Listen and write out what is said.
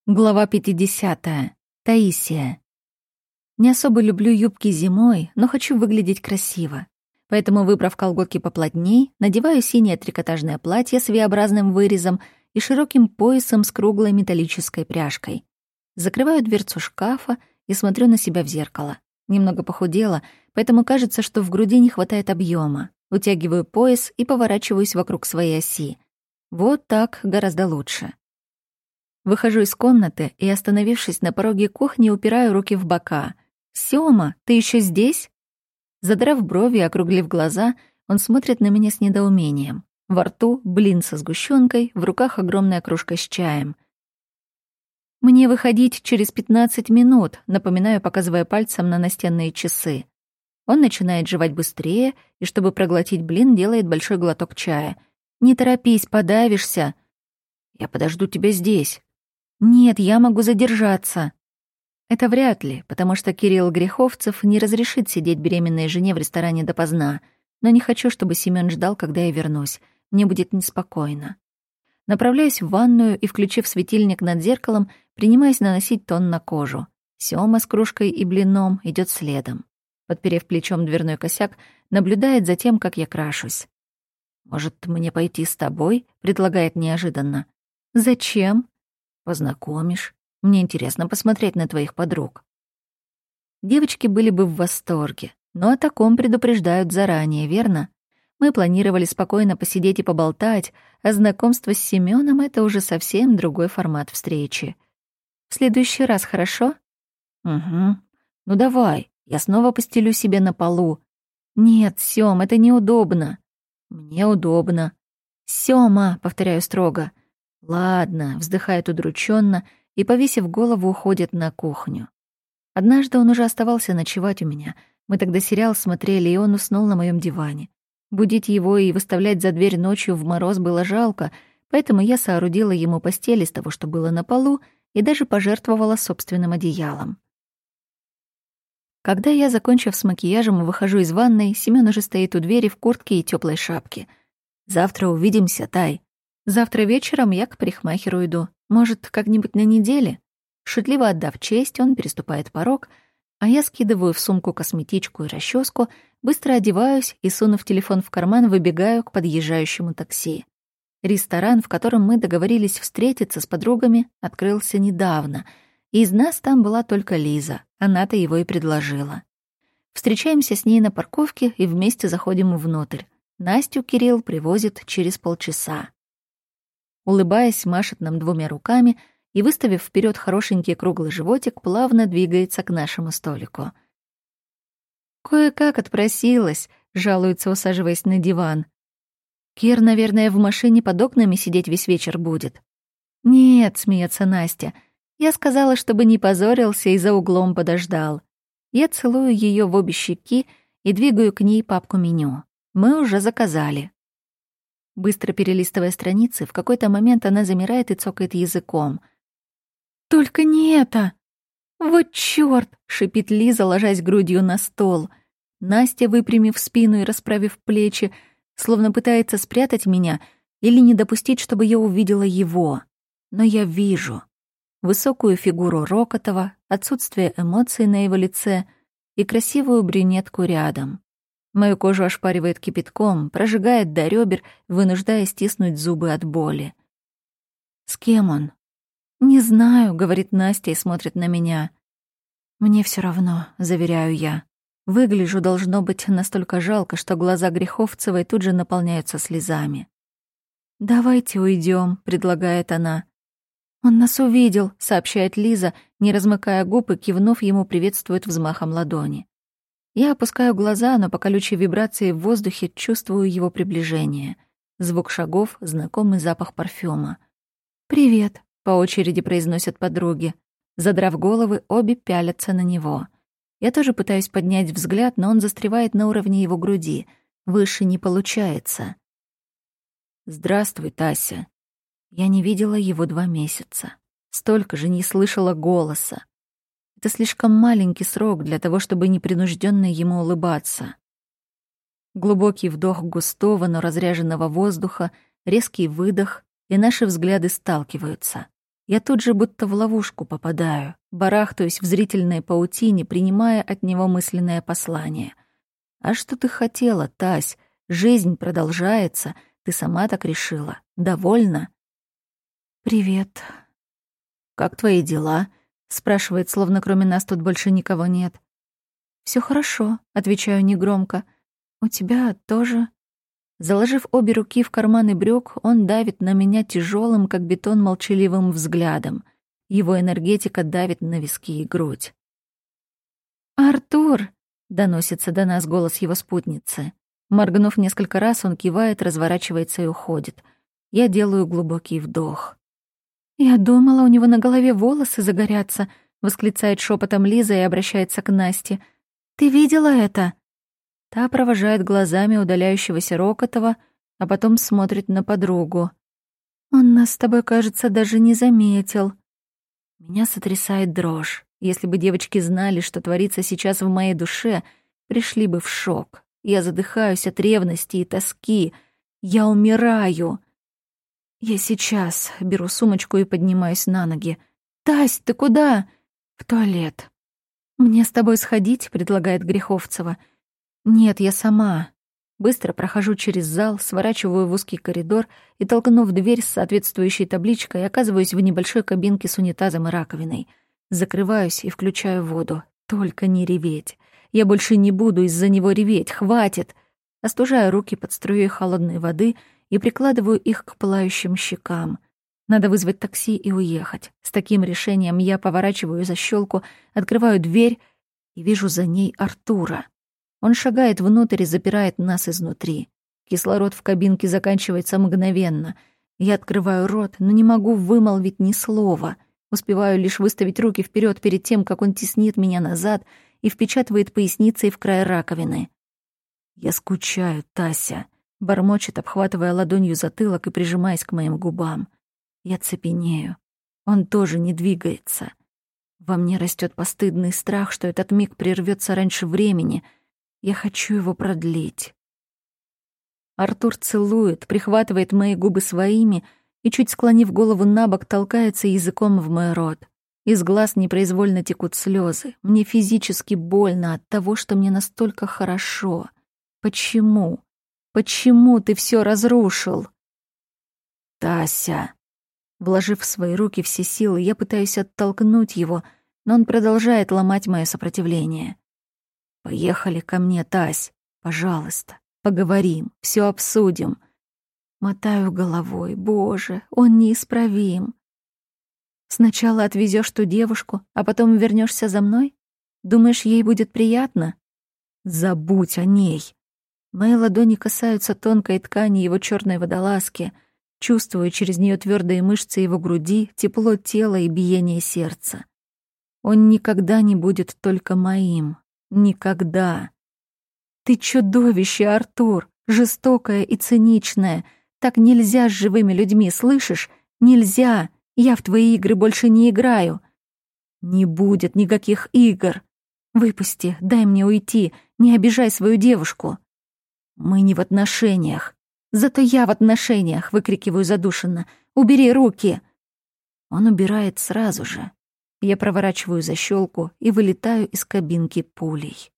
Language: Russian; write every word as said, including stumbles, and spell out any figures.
Глава пятидесятая. Таисия. Не особо люблю юбки зимой, но хочу выглядеть красиво. Поэтому, выбрав колготки поплотней, надеваю синее трикотажное платье с V-образным вырезом и широким поясом с круглой металлической пряжкой. Закрываю дверцу шкафа и смотрю на себя в зеркало. Немного похудела, поэтому кажется, что в груди не хватает объема. Утягиваю пояс и поворачиваюсь вокруг своей оси. Вот так гораздо лучше. Выхожу из комнаты и, остановившись на пороге кухни, упираю руки в бока. «Сёма, ты еще здесь?» Задрав брови и округлив глаза, он смотрит на меня с недоумением. Во рту блин со сгущенкой, в руках огромная кружка с чаем. «Мне выходить через пятнадцать минут», напоминаю, показывая пальцем на настенные часы. Он начинает жевать быстрее и, чтобы проглотить блин, делает большой глоток чая. «Не торопись, подавишься». «Я подожду тебя здесь». «Нет, я могу задержаться». Это вряд ли, потому что Кирилл Греховцев не разрешит сидеть беременной жене в ресторане допоздна. Но не хочу, чтобы Семён ждал, когда я вернусь. Мне будет неспокойно. Направляюсь в ванную и, включив светильник над зеркалом, принимаюсь наносить тон на кожу. Сёма с кружкой и блином идёт следом. Подперев плечом дверной косяк, наблюдает за тем, как я крашусь. «Может, мне пойти с тобой?» — предлагает неожиданно. «Зачем?» «Познакомишь. Мне интересно посмотреть на твоих подруг». Девочки были бы в восторге, но о таком предупреждают заранее, верно? Мы планировали спокойно посидеть и поболтать, а знакомство с Семёном — это уже совсем другой формат встречи. «В следующий раз, хорошо?» «Угу. Ну давай, я снова постелю себе на полу». «Нет, Сём, это неудобно». «Мне удобно». «Сёма», — повторяю строго. «Ладно», — вздыхает удрученно и, повесив голову, уходит на кухню. Однажды он уже оставался ночевать у меня. Мы тогда сериал смотрели, и он уснул на моем диване. Будить его и выставлять за дверь ночью в мороз было жалко, поэтому я соорудила ему постель из того, что было на полу, и даже пожертвовала собственным одеялом. Когда я, закончив с макияжем, выхожу из ванной, Семён уже стоит у двери в куртке и тёплой шапке. «Завтра увидимся, Тай». «Завтра вечером я к парикмахеру иду. Может, как-нибудь на неделе?» Шутливо отдав честь, он переступает порог, а я скидываю в сумку косметичку и расческу, быстро одеваюсь и, сунув телефон в карман, выбегаю к подъезжающему такси. Ресторан, в котором мы договорились встретиться с подругами, открылся недавно, и из нас там была только Лиза. Она-то его и предложила. Встречаемся с ней на парковке и вместе заходим внутрь. Настю Кирилл привозит через полчаса. Улыбаясь, машет нам двумя руками и, выставив вперед хорошенький круглый животик, плавно двигается к нашему столику. «Кое-как отпросилась», — жалуется, усаживаясь на диван. «Кир, наверное, в машине под окнами сидеть весь вечер будет». «Нет», — смеется Настя, — «я сказала, чтобы не позорился и за углом подождал». Я целую ее в обе щеки и двигаю к ней папку меню. Мы уже заказали. Быстро перелистывая страницы, в какой-то момент она замирает и цокает языком. «Только не это!» «Вот чёрт!» — шипит Лиза, ложась грудью на стол. Настя, выпрямив спину и расправив плечи, словно пытается спрятать меня или не допустить, чтобы я увидела его. Но я вижу. Высокую фигуру Рокотова, отсутствие эмоций на его лице и красивую брюнетку рядом. Мою кожу ошпаривает кипятком, прожигает до ребер, вынуждая стиснуть зубы от боли. «С кем он?» «Не знаю», — говорит Настя и смотрит на меня. «Мне все равно», — заверяю я. Выгляжу, должно быть, настолько жалко, что глаза Греховцевой тут же наполняются слезами. «Давайте уйдем», — предлагает она. «Он нас увидел», — сообщает Лиза, не размыкая губ и, кивнув, ему приветствует взмахом ладони. Я опускаю глаза, но по колючей вибрации в воздухе чувствую его приближение. Звук шагов, знакомый запах парфюма. «Привет», — по очереди произносят подруги. Задрав головы, обе пялятся на него. Я тоже пытаюсь поднять взгляд, но он застревает на уровне его груди. Выше не получается. «Здравствуй, Тася». Я не видела его два месяца. Столько же не слышала голоса. Это слишком маленький срок для того, чтобы непринужденно ему улыбаться. Глубокий вдох густого, но разряженного воздуха, резкий выдох, и наши взгляды сталкиваются. Я тут же будто в ловушку попадаю, барахтаюсь в зрительной паутине, принимая от него мысленное послание. «А что ты хотела, Тась? Жизнь продолжается. Ты сама так решила. Довольна?» «Привет». «Как твои дела?» — спрашивает, словно кроме нас тут больше никого нет. «Всё хорошо», — отвечаю негромко. «У тебя тоже?» Заложив обе руки в карманы брюк, он давит на меня тяжелым, как бетон, молчаливым взглядом. Его энергетика давит на виски и грудь. «Артур!» — доносится до нас голос его спутницы. Моргнув несколько раз, он кивает, разворачивается и уходит. Я делаю глубокий вдох. «Я думала, у него на голове волосы загорятся», — восклицает шепотом Лиза и обращается к Насте. «Ты видела это?» Та провожает глазами удаляющегося Рокотова, а потом смотрит на подругу. «Он нас с тобой, кажется, даже не заметил». Меня сотрясает дрожь. Если бы девочки знали, что творится сейчас в моей душе, пришли бы в шок. Я задыхаюсь от ревности и тоски. Я умираю. Я сейчас беру сумочку и поднимаюсь на ноги. «Тась, ты куда?» «В туалет». «Мне с тобой сходить?» — предлагает Греховцева. «Нет, я сама». Быстро прохожу через зал, сворачиваю в узкий коридор и, толкнув дверь с соответствующей табличкой, оказываюсь в небольшой кабинке с унитазом и раковиной. Закрываюсь и включаю воду. Только не реветь. Я больше не буду из-за него реветь. Хватит. Остужаю руки под струей холодной воды и прикладываю их к пылающим щекам. Надо вызвать такси и уехать. С таким решением я поворачиваю защёлку, открываю дверь и вижу за ней Артура. Он шагает внутрь и запирает нас изнутри. Кислород в кабинке заканчивается мгновенно. Я открываю рот, но не могу вымолвить ни слова. Успеваю лишь выставить руки вперед перед тем, как он теснит меня назад и впечатывает поясницей в край раковины. «Я скучаю, Тася», — бормочет, обхватывая ладонью затылок и прижимаясь к моим губам. Я цепенею. Он тоже не двигается. Во мне растет постыдный страх, что этот миг прервется раньше времени. Я хочу его продлить. Артур целует, прихватывает мои губы своими и, чуть склонив голову набок, толкается языком в мой рот. Из глаз непроизвольно текут слезы. Мне физически больно от того, что мне настолько хорошо. Почему? Почему ты все разрушил? Тася. Вложив в свои руки все силы, я пытаюсь оттолкнуть его, но он продолжает ломать мое сопротивление. «Поехали ко мне, Тась. Пожалуйста, поговорим, все обсудим». Мотаю головой. Боже, он неисправим. Сначала отвезешь ту девушку, а потом вернешься за мной? Думаешь, ей будет приятно? Забудь о ней. Мои ладони касаются тонкой ткани его черной водолазки. Чувствую через нее твердые мышцы его груди, тепло тела и биение сердца. Он никогда не будет только моим. Никогда. Ты чудовище, Артур, жестокое и циничное. Так нельзя с живыми людьми, слышишь? Нельзя. Я в твои игры больше не играю. Не будет никаких игр. Выпусти, дай мне уйти, не обижай свою девушку. Мы не в отношениях. Зато я в отношениях, выкрикиваю задушенно. Убери руки. Он убирает сразу же. Я проворачиваю защёлку и вылетаю из кабинки пулей.